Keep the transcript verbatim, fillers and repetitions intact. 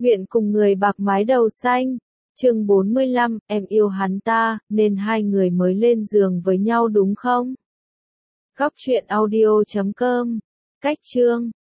Nguyện cùng người bạc mái đầu xanh. Chương bốn mươi lăm, em yêu hắn ta, nên hai người mới lên giường với nhau đúng không? Góc truyện audio chấm com. Cách chương